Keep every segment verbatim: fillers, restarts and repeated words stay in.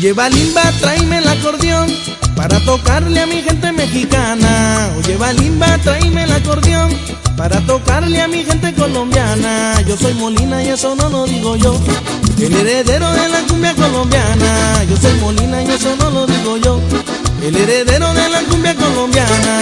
Oye Balimba, tráeme el acordeón para tocarle a mi gente mexicana. Oye Balimba, tráeme el acordeón para tocarle a mi gente colombiana. Yo soy Molina y eso no lo digo yo, el heredero de la cumbia colombiana. Yo soy Molina y eso no lo digo yo, el heredero de la cumbia colombiana.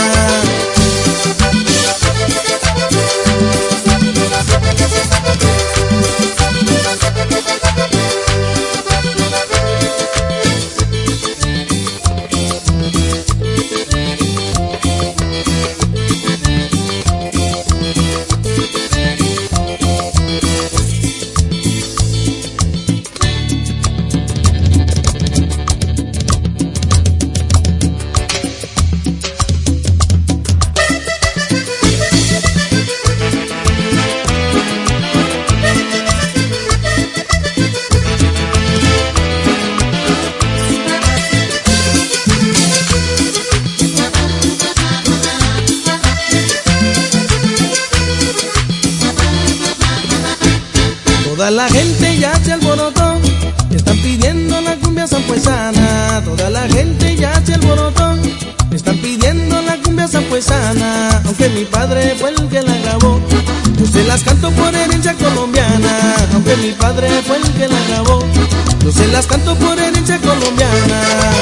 Toda la gente ya se alborotó, están pidiendo la cumbia sanpuesana. Toda la gente ya se alborotó, están pidiendo la cumbia sanpuesana. Aunque mi padre fue el que la grabó, yo se las canto por herencia colombiana. Aunque mi padre fue el que la grabó, yo se las canto por herencia colombiana.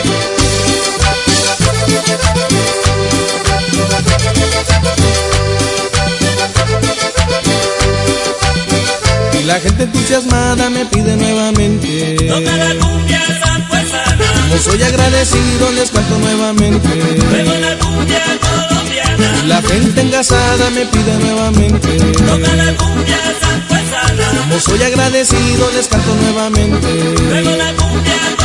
Y la gente entusiasmada me pide nuevamente, toca la cumbia sanpuesana. Como soy agradecido les canto nuevamente, luego la cumbia colombiana. Y la gente engasada me pide nuevamente, toca la cumbia sanpuesana. Como soy agradecido les canto nuevamente, luego la cumbia colombiana.